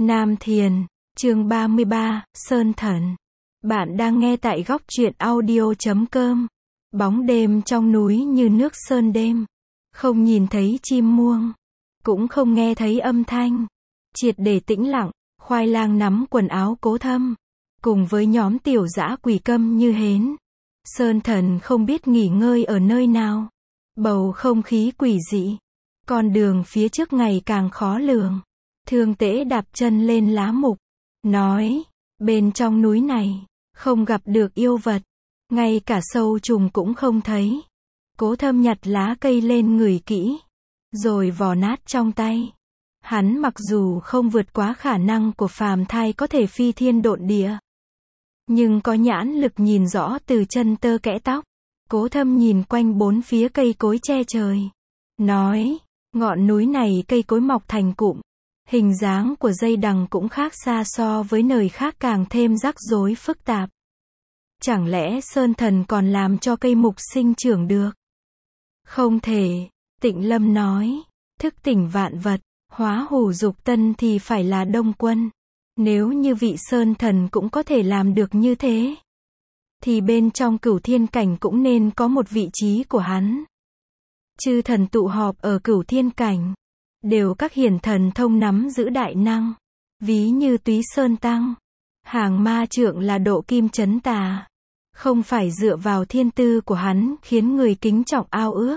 Nam Thiền, chương 33, Sơn Thần. Bạn đang nghe tại góc truyện audio.com. Bóng đêm trong núi như nước sơn đêm. Không nhìn thấy chim muông. Cũng không nghe thấy âm thanh. Triệt để tĩnh lặng, Khoai Lang nắm quần áo Cố Thâm. Cùng với nhóm tiểu dã quỷ câm như hến. Sơn Thần không biết nghỉ ngơi ở nơi nào. Bầu không khí quỷ dị. Con đường phía trước ngày càng khó lường. Thương Tễ đạp chân lên lá mục. Nói, bên trong núi này, không gặp được yêu vật. Ngay cả sâu trùng cũng không thấy. Cố Thâm nhặt lá cây lên ngửi kỹ. Rồi vò nát trong tay. Hắn mặc dù không vượt quá khả năng của phàm thai có thể phi thiên độn địa. Nhưng có nhãn lực nhìn rõ từ chân tơ kẽ tóc. Cố Thâm nhìn quanh bốn phía cây cối che trời. Nói, ngọn núi này cây cối mọc thành cụm. Hình dáng của dây đằng cũng khác xa so với nơi khác, càng thêm rắc rối phức tạp. Chẳng lẽ Sơn Thần còn làm cho cây mục sinh trưởng được? Không thể, Tịnh Lâm nói. Thức tỉnh vạn vật, hóa hủ dục tân thì phải là Đông Quân. Nếu như vị Sơn Thần cũng có thể làm được như thế, thì bên trong Cửu Thiên Cảnh cũng nên có một vị trí của hắn. Chư thần tụ họp ở Cửu Thiên Cảnh, đều các hiển thần thông nắm giữ đại năng. Ví như Túy Sơn Tăng, Hàng Ma Trượng là độ kim chấn tà. Không phải dựa vào thiên tư của hắn khiến người kính trọng ao ước,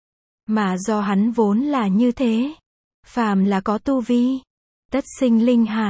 mà do hắn vốn là như thế. Phàm là có tu vi, tất sinh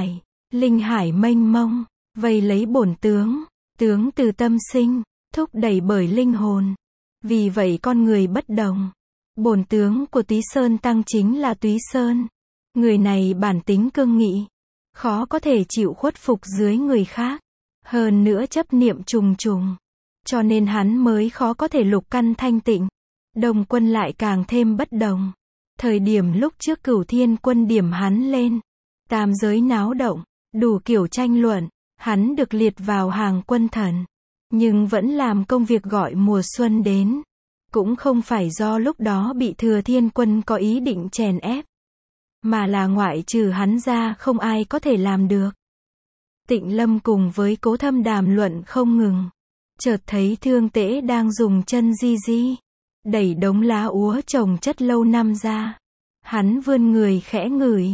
linh hải mênh mông, vây lấy bổn tướng, tướng từ tâm sinh, thúc đẩy bởi linh hồn. Vì vậy con người bất đồng. Bổn tướng của Túy Sơn Tăng chính là Túy Sơn. Người này bản tính cương nghị, khó có thể chịu khuất phục dưới người khác. Hơn nữa chấp niệm trùng trùng, cho nên hắn mới khó có thể lục căn thanh tịnh. Đông Quân lại càng thêm bất đồng. Thời điểm lúc trước Cửu Thiên Quân điểm hắn lên, tam giới náo động, đủ kiểu tranh luận. Hắn được liệt vào hàng quân thần, nhưng vẫn làm công việc gọi mùa xuân đến. Cũng không phải do lúc đó bị Thừa Thiên Quân có ý định chèn ép, mà là ngoại trừ hắn ra không ai có thể làm được. Tịnh Lâm cùng với Cố Thâm đàm luận không ngừng. Chợt thấy Thương Tễ đang dùng chân di đẩy đống lá úa trồng chất lâu năm ra. Hắn vươn người khẽ ngửi,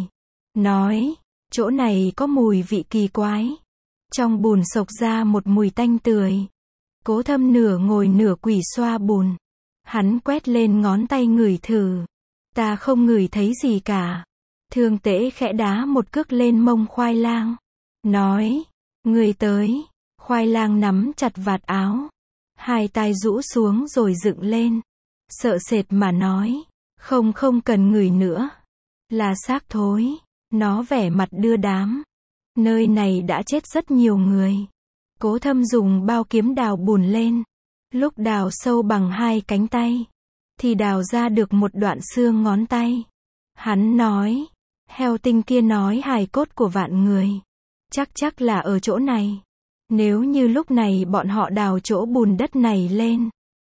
nói, chỗ này có mùi vị kỳ quái. Trong bùn xộc ra một mùi tanh tươi. Cố Thâm nửa ngồi nửa quỳ xoa bùn. Hắn quét lên ngón tay ngửi thử. Ta không ngửi thấy gì cả. Thương Tễ khẽ đá một cước lên mông Khoai Lang. Nói, người tới. Khoai Lang nắm chặt vạt áo. Hai tai rũ xuống rồi dựng lên. Sợ sệt mà nói, không cần ngửi nữa. Là xác thối. Nó vẻ mặt đưa đám. Nơi này đã chết rất nhiều người. Cố Thâm dùng bao kiếm đào bùn lên. Lúc đào sâu bằng hai cánh tay, thì đào ra được một đoạn xương ngón tay. Hắn nói, heo tinh kia nói hài cốt của vạn người. Chắc là ở chỗ này. Nếu như lúc này bọn họ đào chỗ bùn đất này lên,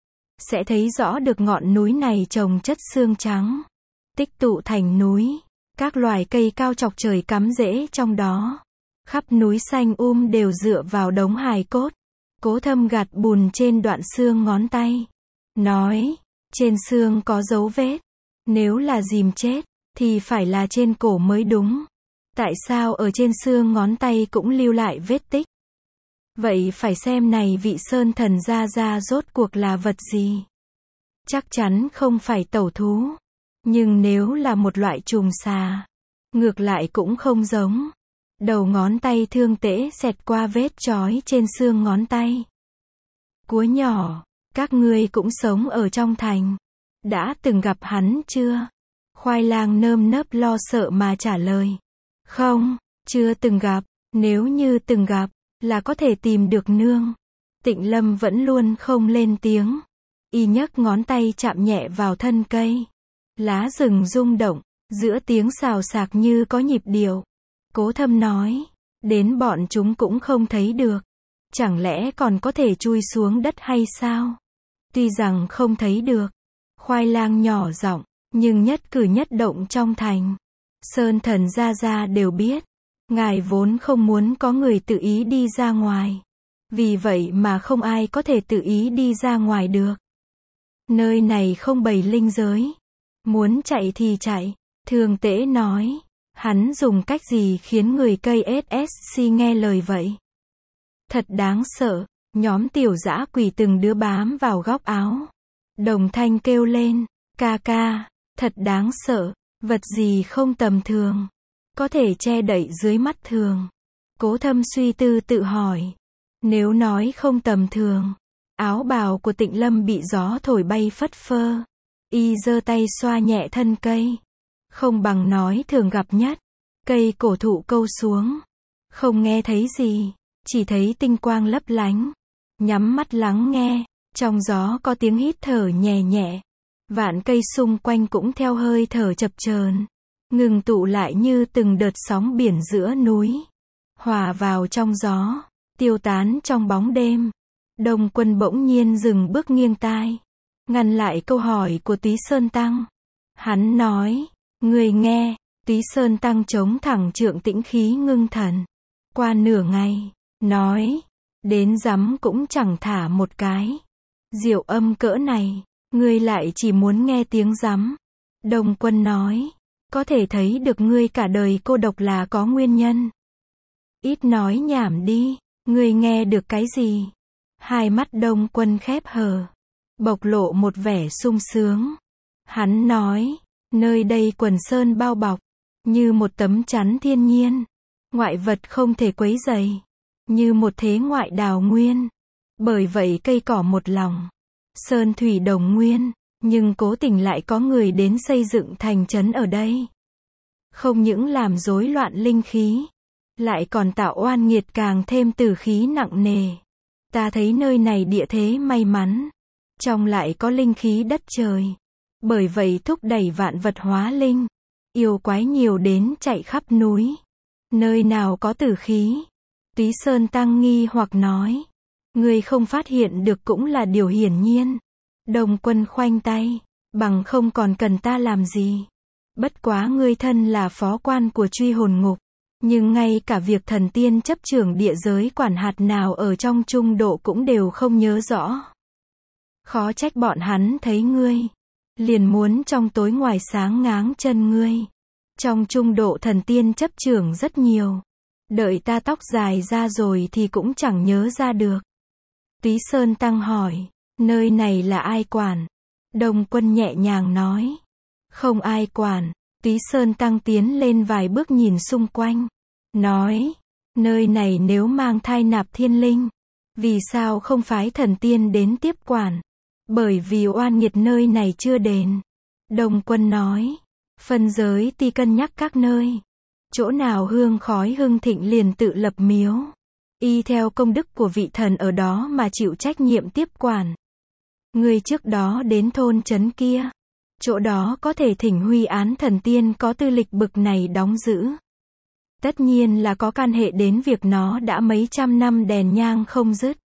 sẽ thấy rõ được ngọn núi này trồng chất xương trắng, tích tụ thành núi. Các loài cây cao chọc trời cắm rễ trong đó. Khắp núi xanh đều dựa vào đống hài cốt. Cố Thâm gạt bùn trên đoạn xương ngón tay. Nói, trên xương có dấu vết. Nếu là dìm chết, thì phải là trên cổ mới đúng. Tại sao ở trên xương ngón tay cũng lưu lại vết tích? Vậy phải xem này vị Sơn Thần ra rốt cuộc là vật gì? Chắc chắn không phải tẩu thú. Nhưng nếu là một loại trùng xà, ngược lại cũng không giống. Đầu ngón tay Thương Tễ xẹt qua vết chói trên xương ngón tay. Cúa nhỏ, các ngươi cũng sống ở trong thành. Đã từng gặp hắn chưa? Khoai Lang nơm nớp lo sợ mà trả lời. Không, chưa từng gặp. Nếu như từng gặp, là có thể tìm được nương. Tịnh Lâm vẫn luôn không lên tiếng. Y nhấc ngón tay chạm nhẹ vào thân cây. Lá rừng rung động, giữa tiếng xào xạc như có nhịp điệu. Cố Thâm nói, đến bọn chúng cũng không thấy được. Chẳng lẽ còn có thể chui xuống đất hay sao? Tuy rằng không thấy được, Khoai Lang nhỏ giọng, nhưng nhất cử nhất động trong thành, Sơn Thần ra đều biết. Ngài vốn không muốn có người tự ý đi ra ngoài. Vì vậy mà không ai có thể tự ý đi ra ngoài được. Nơi này không bày linh giới. Muốn chạy thì chạy. Thường Tễ nói. Hắn dùng cách gì khiến người cây SSC nghe lời vậy? Thật đáng sợ. Nhóm tiểu dã quỷ từng đứa bám vào góc áo. Đồng thanh kêu lên. Ca ca. Thật đáng sợ. Vật gì không tầm thường. Có thể che đậy dưới mắt thường. Cố Thâm suy tư tự hỏi. Nếu nói không tầm thường. Áo bào của Tịnh Lâm bị gió thổi bay phất phơ. Y giơ tay xoa nhẹ thân cây. Không bằng nói thường gặp nhất. Cây cổ thụ câu xuống. Không nghe thấy gì. Chỉ thấy tinh quang lấp lánh. Nhắm mắt lắng nghe. Trong gió có tiếng hít thở nhẹ nhẹ. Vạn cây xung quanh cũng theo hơi thở chập chờn, ngừng tụ lại như từng đợt sóng biển giữa núi. Hòa vào trong gió. Tiêu tán trong bóng đêm. Đông Quân bỗng nhiên dừng bước nghiêng tai. Ngăn lại câu hỏi của Túy Sơn Tăng. Hắn nói. Người nghe. Túy Sơn Tăng chống thẳng trượng tĩnh khí ngưng thần. Qua nửa ngày. Nói. Đến rắm cũng chẳng thả một cái. Diệu âm cỡ này. Ngươi lại chỉ muốn nghe tiếng rắm. Đông Quân nói. Có thể thấy được ngươi cả đời cô độc là có nguyên nhân. Ít nói nhảm đi. Ngươi nghe được cái gì? Hai mắt Đông Quân khép hờ. Bộc lộ một vẻ sung sướng. Hắn nói. Nơi đây quần sơn bao bọc. Như một tấm chắn thiên nhiên. Ngoại vật không thể quấy rầy. Như một thế ngoại đào nguyên. Bởi vậy cây cỏ một lòng. Sơn thủy đồng nguyên. Nhưng cố tình lại có người đến xây dựng thành trấn ở đây. Không những làm rối loạn linh khí. Lại còn tạo oan nghiệt càng thêm tử khí nặng nề. Ta thấy nơi này địa thế may mắn. Trong lại có linh khí đất trời. Bởi vậy thúc đẩy vạn vật hóa linh. Yêu quái nhiều đến chạy khắp núi. Nơi nào có tử khí? Túy Sơn Tăng nghi hoặc nói. Người không phát hiện được cũng là điều hiển nhiên. Đông Quân khoanh tay. Bằng không còn cần ta làm gì. Bất quá ngươi thân là phó quan của Truy Hồn Ngục. Nhưng ngay cả việc thần tiên chấp trưởng địa giới quản hạt nào ở trong trung độ cũng đều không nhớ rõ. Khó trách bọn hắn thấy ngươi. Liền muốn trong tối ngoài sáng ngáng chân ngươi. Trong trung độ thần tiên chấp trưởng rất nhiều. Đợi ta tóc dài ra rồi thì cũng chẳng nhớ ra được. Túy Sơn Tăng hỏi. Nơi này là ai quản? Đông Quân nhẹ nhàng nói. Không ai quản. Túy Sơn Tăng tiến lên vài bước nhìn xung quanh. Nói. Nơi này nếu mang thai nạp thiên linh. Vì sao không phái thần tiên đến tiếp quản? Bởi vì oan nghiệt nơi này chưa đền. Đông Quân nói. Phân giới ti cân nhắc các nơi. Chỗ nào hương khói hưng thịnh liền tự lập miếu. Y theo công đức của vị thần ở đó mà chịu trách nhiệm tiếp quản. Người trước đó đến thôn trấn kia. Chỗ đó có thể thỉnh huy án thần tiên có tư lịch bực này đóng giữ. Tất nhiên là có can hệ đến việc nó đã mấy trăm năm đèn nhang không dứt.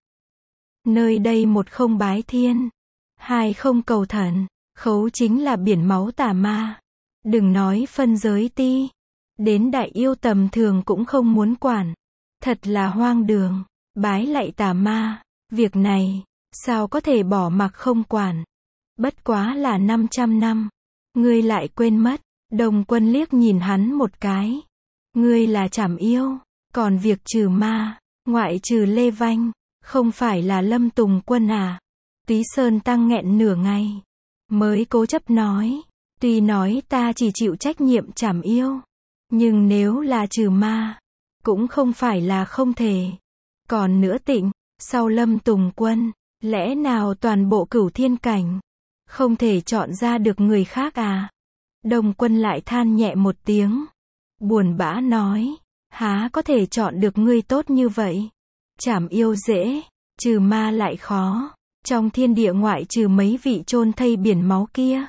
Nơi đây một không bái thiên. Hai không cầu thần. Khấu chính là biển máu tà ma. Đừng nói phân giới ti. Đến đại yêu tầm thường cũng không muốn quản. Thật là hoang đường. Bái lạy tà ma. Việc này, sao có thể bỏ mặc không quản. Bất quá là 500 năm. Ngươi lại quên mất. Đông Quân liếc nhìn hắn một cái. Ngươi là trảm yêu. Còn việc trừ ma, ngoại trừ Lê Vanh, không phải là Lâm Tùng Quân à? Túy Sơn Tăng nghẹn nửa ngày. Mới cố chấp nói. Tuy nói ta chỉ chịu trách nhiệm trảm yêu. Nhưng nếu là trừ ma, cũng không phải là không thể. Còn nữa Tịnh, sau Lâm Tùng Quân, lẽ nào toàn bộ Cửu Thiên Cảnh không thể chọn ra được người khác à? Đông Quân lại than nhẹ một tiếng. Buồn bã nói. Há có thể chọn được người tốt như vậy? Trảm yêu dễ, trừ ma lại khó. Trong thiên địa ngoại trừ mấy vị chôn thây biển máu kia,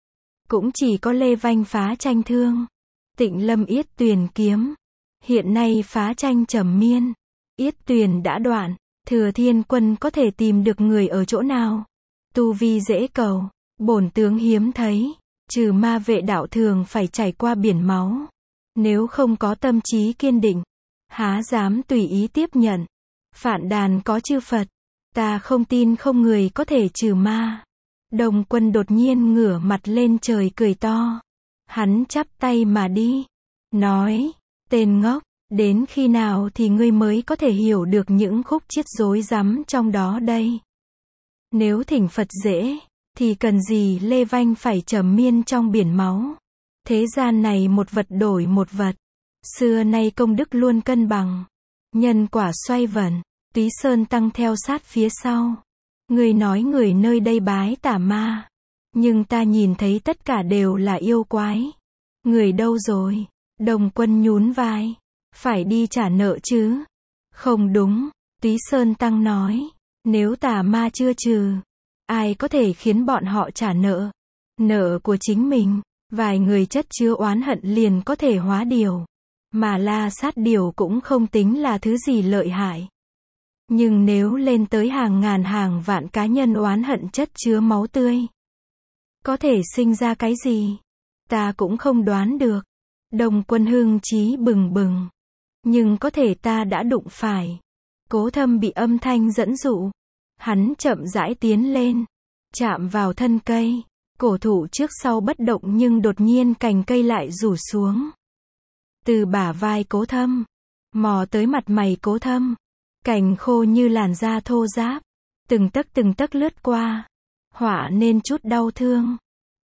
cũng chỉ có Lê Vanh phá tranh thương. Tịnh Lâm yết tuyền kiếm. Hiện nay phá tranh trầm miên. Yết tuyền đã đoạn. Thừa Thiên Quân có thể tìm được người ở chỗ nào? Tu vi dễ cầu. Bổn tướng hiếm thấy. Trừ ma vệ đạo thường phải trải qua biển máu. Nếu không có tâm trí kiên định, há dám tùy ý tiếp nhận. Phạn đàn có chư Phật, ta không tin không người có thể trừ ma. Đồng Quân đột nhiên ngửa mặt lên trời cười to. Hắn chắp tay mà đi. Nói, tên ngốc, đến khi nào thì ngươi mới có thể hiểu được những khúc chiết rối rắm trong đó đây? Nếu thỉnh Phật dễ, thì cần gì lê vanh phải trầm miên trong biển máu. Thế gian này một vật đổi một vật. Xưa nay công đức luôn cân bằng. Nhân quả xoay vần. Túy Sơn Tăng theo sát phía sau. Người nói người nơi đây bái tà ma. Nhưng ta nhìn thấy tất cả đều là yêu quái. Người đâu rồi? Đồng Quân nhún vai. Phải đi trả nợ chứ? Không đúng. Túy Sơn Tăng nói. Nếu tà ma chưa trừ, ai có thể khiến bọn họ trả nợ? Nợ của chính mình. Vài người chất chứa oán hận liền có thể hóa điều. Mà la sát điều cũng không tính là thứ gì lợi hại. Nhưng nếu lên tới hàng ngàn hàng vạn cá nhân oán hận chất chứa máu tươi, có thể sinh ra cái gì? Ta cũng không đoán được. Đồng Quân hưng chí bừng bừng. Nhưng có thể ta đã đụng phải. Cố Thâm bị âm thanh dẫn dụ. Hắn chậm rãi tiến lên. Chạm vào thân cây. Cổ thụ trước sau bất động nhưng đột nhiên cành cây lại rủ xuống. Từ bả vai Cố Thâm. Mò tới mặt mày Cố Thâm. Cành khô như làn da thô ráp. Từng tấc lướt qua. Họa nên chút đau thương.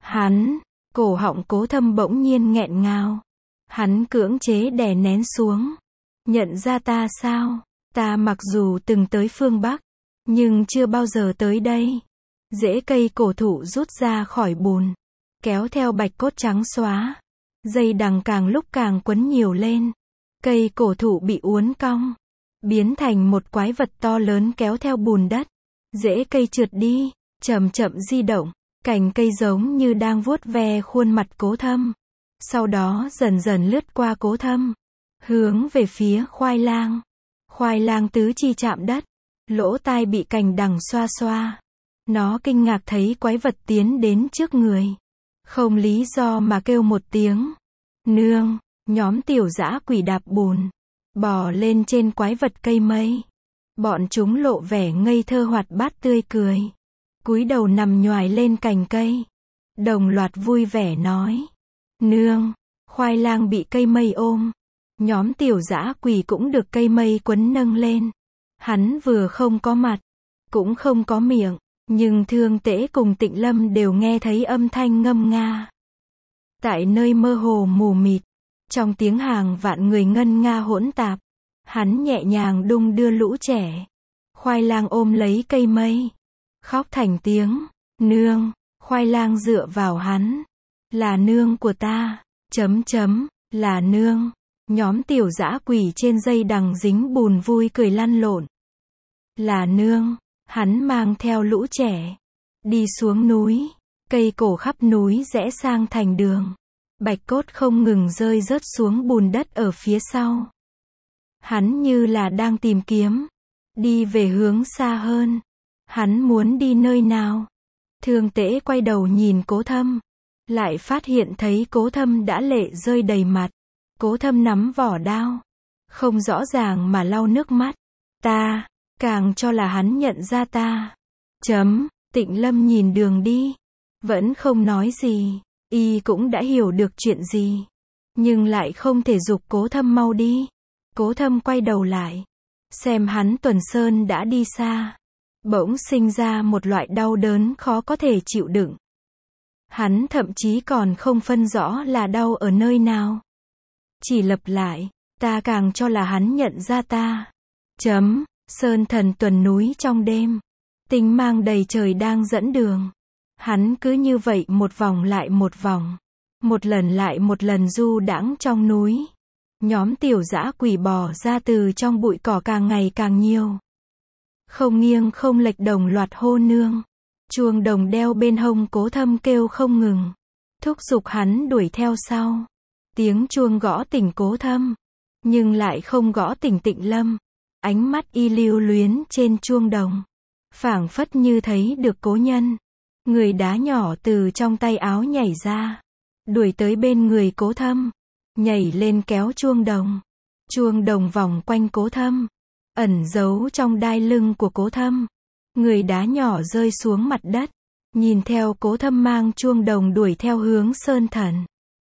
Cổ họng Cố Thâm bỗng nhiên nghẹn ngào. Hắn cưỡng chế đè nén xuống. Nhận ra ta sao? Ta mặc dù từng tới phương Bắc, nhưng chưa bao giờ tới đây. Rễ cây cổ thụ rút ra khỏi bùn, kéo theo bạch cốt trắng xóa. Dây đằng càng lúc càng quấn nhiều lên. Cây cổ thụ bị uốn cong, biến thành một quái vật to lớn kéo theo bùn đất. Rễ cây trượt đi, chậm chậm di động. Cành cây giống như đang vuốt ve khuôn mặt Cố Thâm. Sau đó dần dần lướt qua Cố Thâm, hướng về phía khoai lang. Khoai lang tứ chi chạm đất, lỗ tai bị cành đằng xoa xoa. Nó kinh ngạc thấy quái vật tiến đến trước người. Không lý do mà kêu một tiếng. Nương, nhóm tiểu dã quỷ đạp bùn, bò lên trên quái vật cây mây. Bọn chúng lộ vẻ ngây thơ hoạt bát tươi cười. Cúi đầu nằm nhoài lên cành cây. Đồng loạt vui vẻ nói. Nương, khoai lang bị cây mây ôm. Nhóm tiểu dã quỷ cũng được cây mây quấn nâng lên. Hắn vừa không có mặt, cũng không có miệng. Nhưng Thương Tễ cùng Tịnh Lâm đều nghe thấy âm thanh ngâm nga. Tại nơi mơ hồ mù mịt, trong tiếng hàng vạn người ngân nga hỗn tạp, hắn nhẹ nhàng đung đưa lũ trẻ. Khoai lang ôm lấy cây mây, khóc thành tiếng. Nương, khoai lang dựa vào hắn. Là nương của ta. Là nương. Nhóm tiểu dã quỷ trên dây đằng dính bùn vui cười lăn lộn. Là nương. Hắn mang theo lũ trẻ. Đi xuống núi. Cây cổ khắp núi rẽ sang thành đường. Bạch cốt không ngừng rơi rớt xuống bùn đất ở phía sau. Hắn như là đang tìm kiếm. Đi về hướng xa hơn. Hắn muốn đi nơi nào? Thương Tễ quay đầu nhìn Cố Thâm. Lại phát hiện thấy Cố Thâm đã lệ rơi đầy mặt. Cố Thâm nắm vỏ đao. Không rõ ràng mà lau nước mắt. Ta, càng cho là hắn nhận ra ta. Tịnh Lâm nhìn đường đi. Vẫn không nói gì. Y cũng đã hiểu được chuyện gì. Nhưng lại không thể giục Cố Thâm mau đi. Cố Thâm quay đầu lại. Xem hắn tuần sơn đã đi xa. Bỗng sinh ra một loại đau đớn khó có thể chịu đựng. Hắn thậm chí còn không phân rõ là đau ở nơi nào. Chỉ lặp lại, ta càng cho là hắn nhận ra ta. Sơn thần tuần núi trong đêm. Tinh mang đầy trời đang dẫn đường. Hắn cứ như vậy một vòng lại một vòng. Một lần lại một lần du đãng trong núi. Nhóm tiểu dã quỷ bò ra từ trong bụi cỏ càng ngày càng nhiều. Không nghiêng không lệch đồng loạt hô nương. Chuông đồng đeo bên hông Cố Thâm kêu không ngừng. Thúc giục hắn đuổi theo sau. Tiếng chuông gõ tỉnh Cố Thâm. Nhưng lại không gõ tỉnh Tịnh Lâm. Ánh mắt y lưu luyến trên chuông đồng. Phảng phất như thấy được cố nhân. Người đá nhỏ từ trong tay áo nhảy ra. Đuổi tới bên người Cố Thâm. nhảy lên kéo chuông đồng. Chuông đồng vòng quanh Cố Thâm, ẩn giấu trong đai lưng của Cố Thâm. Người đá nhỏ rơi xuống mặt đất, nhìn theo Cố Thâm mang chuông đồng đuổi theo hướng Sơn Thần.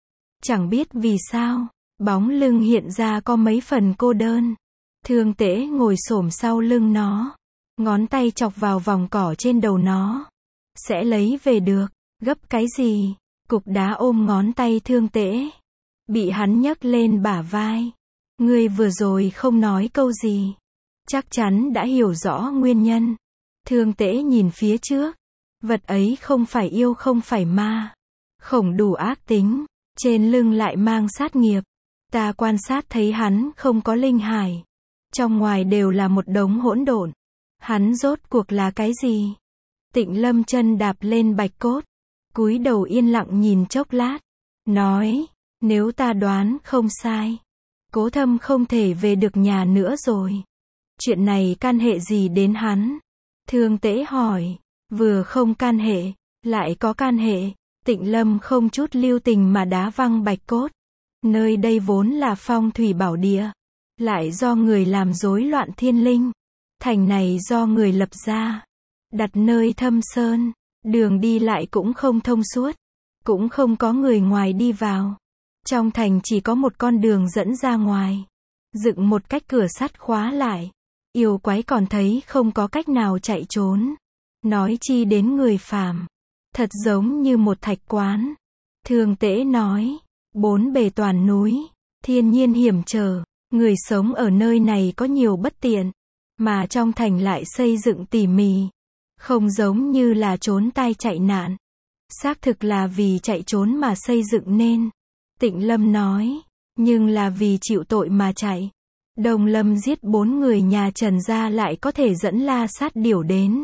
Chẳng biết vì sao, bóng lưng hiện ra có mấy phần cô đơn. Thương Tễ ngồi xổm sau lưng nó, ngón tay chọc vào vòng cỏ trên đầu nó. Sẽ lấy về được, gấp cái gì? Cục đá ôm ngón tay Thương Tễ, bị hắn nhấc lên bả vai. Ngươi vừa rồi không nói câu gì, chắc chắn đã hiểu rõ nguyên nhân. Thương Tễ nhìn phía trước, vật ấy không phải yêu không phải ma, không đủ ác tính, trên lưng lại mang sát nghiệp. Ta quan sát thấy hắn không có linh hải, trong ngoài đều là một đống hỗn độn. Hắn rốt cuộc là cái gì? Tịnh Lâm chân đạp lên bạch cốt, cúi đầu yên lặng nhìn chốc lát, nói, nếu ta đoán không sai, Cố Thâm không thể về được nhà nữa rồi. Chuyện này can hệ gì đến hắn? Thương Tễ hỏi. Vừa không can hệ, lại có can hệ. Tịnh Lâm không chút lưu tình mà đá văng bạch cốt. Nơi đây vốn là phong thủy bảo địa, lại do người làm rối loạn thiên linh. Thành này do người lập ra, đặt nơi thâm sơn, đường đi lại cũng không thông suốt, cũng không có người ngoài đi vào. Trong thành chỉ có một con đường dẫn ra ngoài, dựng một cách cửa sắt khóa lại. Yêu quái còn thấy không có cách nào chạy trốn, nói chi đến người phàm. Thật giống như một thạch quán. Thương Tễ nói, bốn bề toàn núi, thiên nhiên hiểm trở, người sống ở nơi này có nhiều bất tiện, mà trong thành lại xây dựng tỉ mỉ, không giống như là trốn tai chạy nạn. Xác thực là vì chạy trốn mà xây dựng nên. Tịnh Lâm nói, nhưng là vì chịu tội mà chạy. Đồng Lâm giết 4 người nhà Trần gia lại có thể dẫn La Sát Điểu đến.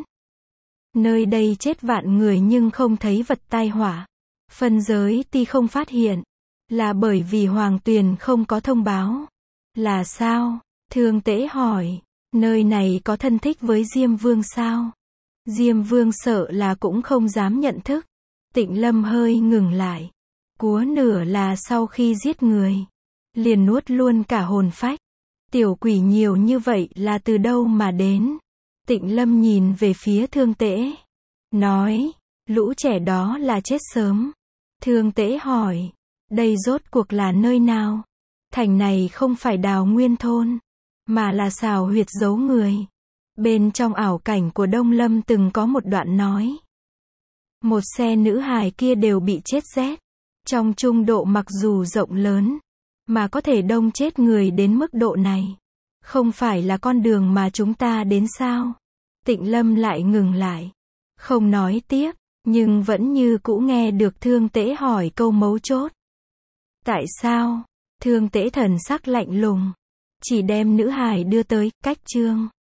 Nơi đây chết vạn người nhưng không thấy vật tai họa. Phân giới ti không phát hiện, là bởi vì Hoàng Tuyền không có thông báo. Là sao? Thương Tễ hỏi, nơi này có thân thích với Diêm Vương sao? Diêm Vương sợ là cũng không dám nhận thức. Tịnh Lâm hơi ngừng lại. Cúa nửa là sau khi giết người, liền nuốt luôn cả hồn phách. Tiểu quỷ nhiều như vậy là từ đâu mà đến? Tịnh Lâm nhìn về phía Thương Tễ, nói, lũ trẻ đó là chết sớm. Thương Tễ hỏi, đây rốt cuộc là nơi nào? Thành này không phải Đào Nguyên thôn, mà là xào huyệt giấu người. Bên trong ảo cảnh của Đông Lâm từng có một đoạn nói, một xe nữ hài kia đều bị chết rét. Trong trung độ mặc dù rộng lớn, mà có thể đông chết người đến mức độ này. Không phải là con đường mà chúng ta đến sao? Tịnh Lâm lại ngừng lại, không nói tiếp, nhưng vẫn như cũ nghe được Thương Tễ hỏi câu mấu chốt. Tại sao? Thương Tễ thần sắc lạnh lùng, chỉ đem nữ hài đưa tới, cách chương.